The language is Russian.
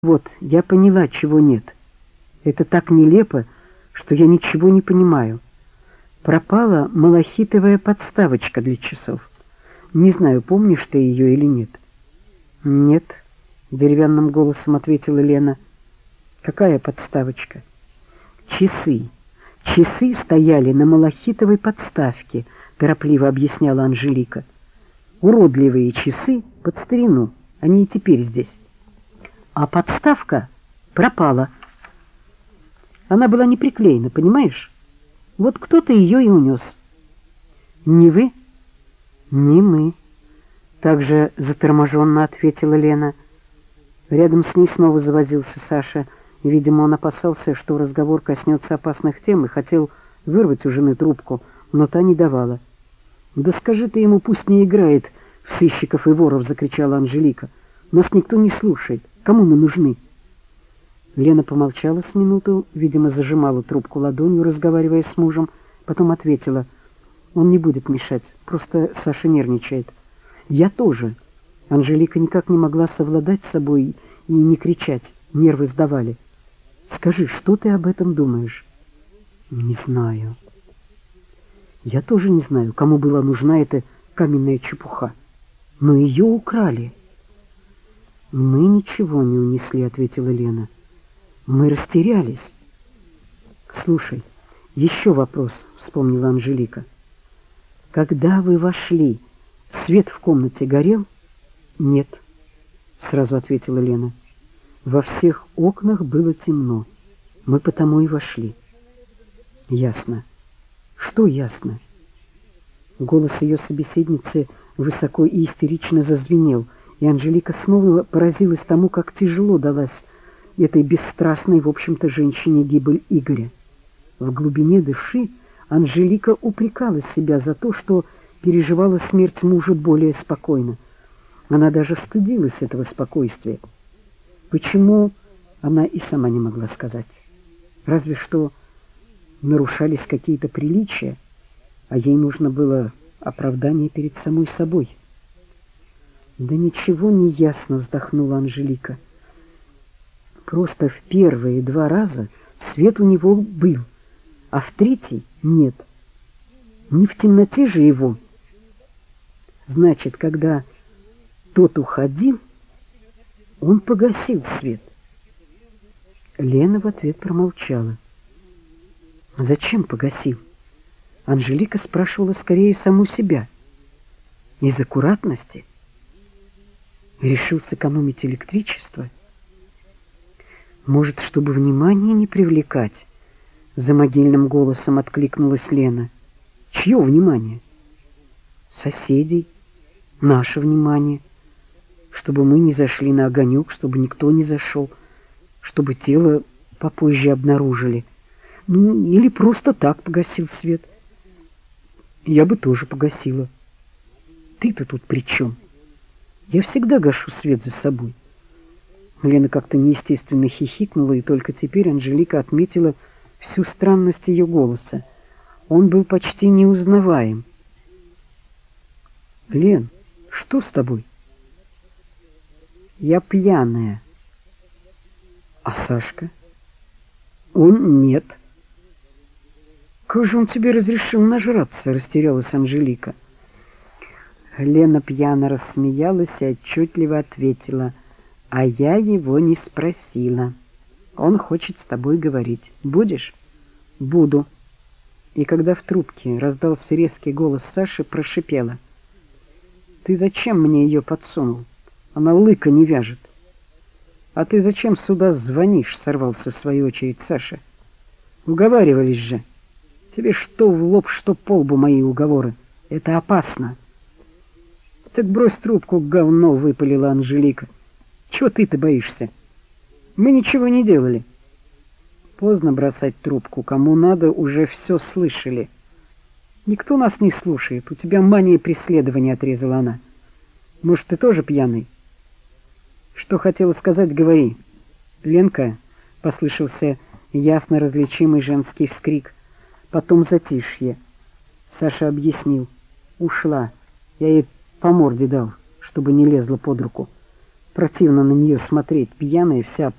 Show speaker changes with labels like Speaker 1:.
Speaker 1: Вот, я поняла, чего нет. Это так нелепо, что я ничего не понимаю. Пропала малахитовая подставочка для часов. Не знаю, помнишь ты ее или нет. Нет, деревянным голосом ответила Лена. Какая подставочка? Часы. Часы стояли на малахитовой подставке, торопливо объясняла Анжелика. Уродливые часы под старину, они и теперь здесь. А подставка пропала. Она была не приклеена, понимаешь? Вот кто-то ее и унес. Не вы? Не мы. Так же заторможенно ответила Лена. Рядом с ней снова завозился Саша. Видимо, он опасался, что разговор коснется опасных тем и хотел вырвать у жены трубку, но та не давала. «Да скажи ты ему, пусть не играет в сыщиков и воров!» — закричала Анжелика. «Нас никто не слушает. Кому мы нужны?» Лена помолчала с минуту, видимо, зажимала трубку ладонью, разговаривая с мужем, потом ответила: «Он не будет мешать, просто Саша нервничает». «Я тоже». Анжелика никак не могла совладать с собой и не кричать, нервы сдавали. «Скажи, что ты об этом думаешь?» «Не знаю». «Я тоже не знаю, кому была нужна эта каменная чепуха. Но ее украли». «Мы ничего не унесли», — ответила Лена. «Мы растерялись». «Слушай, еще вопрос», — вспомнила Анжелика. «Когда вы вошли, свет в комнате горел?» «Нет», — сразу ответила Лена. «Во всех окнах было темно. Мы потому и вошли». «Ясно». «Что ясно?» Голос ее собеседницы высоко и истерично зазвенел, и Анжелика снова поразилась тому, как тяжело далась этой бесстрастной, в общем-то, женщине гибель Игоря. В глубине души Анжелика упрекала себя за то, что переживала смерть мужа более спокойно. Она даже стыдилась этого спокойствия. Почему, она и сама не могла сказать. Разве что нарушались какие-то приличия, а ей нужно было оправдание перед самой собой. «Да ничего не ясно», — вздохнула Анжелика. «Просто в первые 2 раза свет у него был, а в третий нет. Не в темноте же его. Значит, когда тот уходил, он погасил свет». Лена в ответ промолчала. «Зачем погасил?» Анжелика спрашивала скорее саму себя. Из аккуратности? Решил сэкономить электричество? Может, чтобы внимание не привлекать? За могильным голосом откликнулась Лена. Чье внимание? Соседей. Наше внимание. Чтобы мы не зашли на огонек, чтобы никто не зашел, чтобы тело попозже обнаружили. Ну, или просто так погасил свет. Я бы тоже погасила. Ты-то тут при чем? Я всегда гашу свет за собой. Лена как-то неестественно хихикнула, и только теперь Анжелика отметила всю странность ее голоса. Он был почти неузнаваем. «Лен, что с тобой?» «Я пьяная». «А Сашка?» «Он нет». «Как же он тебе разрешил нажраться?» — растерялась Анжелика. Лена пьяно рассмеялась и отчетливо ответила: «А я его не спросила. Он хочет с тобой говорить. Будешь?» «Буду». И когда в трубке раздался резкий голос Саши, прошипела: «Ты зачем мне ее подсунул? Она лыка не вяжет». «А ты зачем сюда звонишь?» — сорвался в свою очередь Саша. «Уговаривались же. Тебе что в лоб, что по лбу мои уговоры. Это опасно». «Так брось трубку, говно!» — выпалила Анжелика. «Чего ты-то боишься? Мы ничего не делали». «Поздно бросать трубку. Кому надо, уже все слышали». «Никто нас не слушает. У тебя мания преследования», — отрезала она. «Может, ты тоже пьяный?» «Что хотела сказать, говори». «Ленка», — послышался ясно различимый женский вскрик. Потом затишье. Саша объяснил. «Ушла. Я ей по морде дал, чтобы не лезла под руку. Противно на нее смотреть, пьяная вся,